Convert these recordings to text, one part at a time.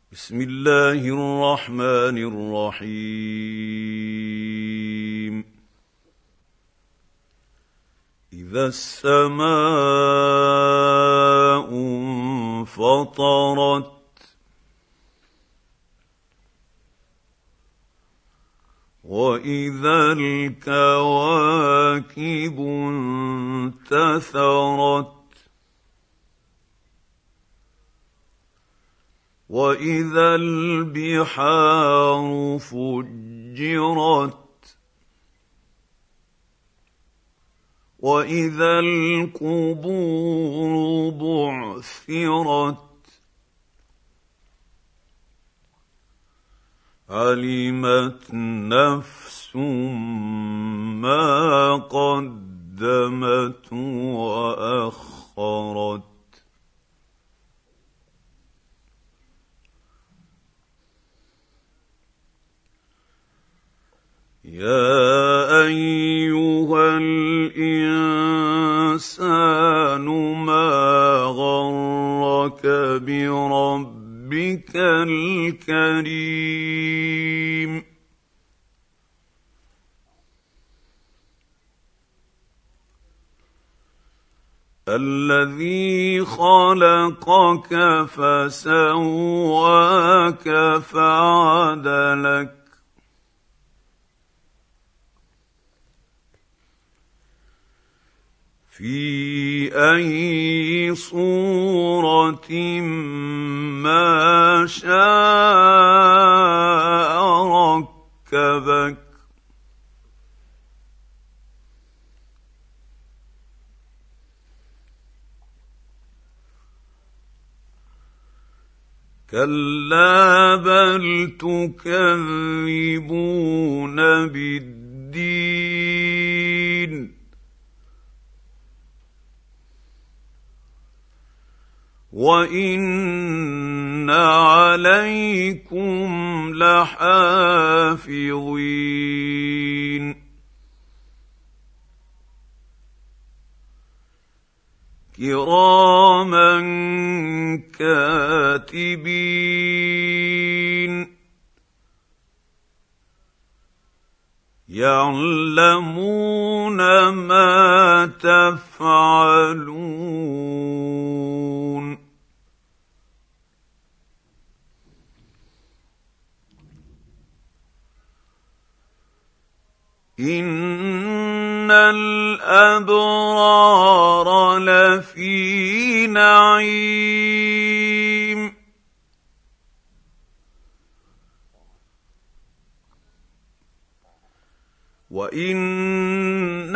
بسم الله الرحمن الرحيم. إذا السماء انفطرت وإذا الكواكب انتثرت وإذا البحار فجرت وإذا القبور بعثرت علمت نفس ما قدمت وأخرت. يا أيها الإنسان ما غرك بربك الكريم الذي خلقك فسواك فعدلك في أي صورة ما شاء ركبك كلا بل تكذبون بالدين وإن عليكم لحافظين كراما كاتبين يعلمون ما تفعلون إن الأبرار لفي نعيم وإن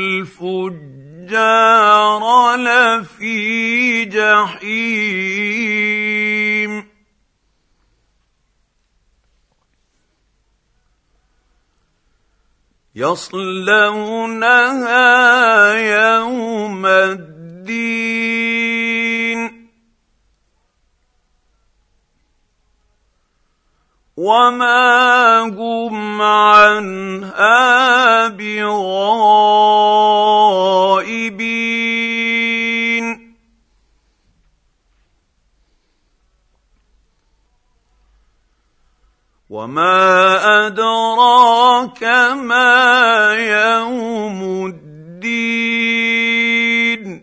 الفجار لفي جحيم يصلونها يوم الدين وما هم عنها بغائبين وما أدراك ما يوم الدين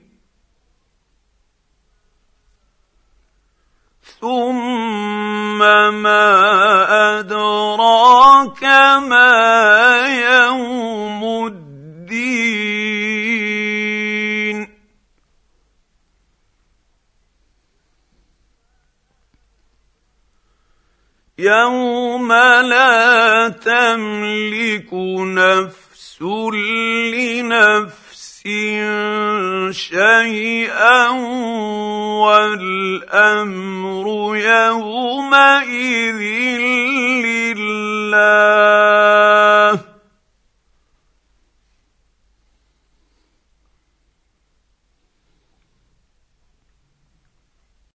ثم ما أدراك ما يوم الدين يوم لا تملك نفس لنفس شيئا والأمر يومئذ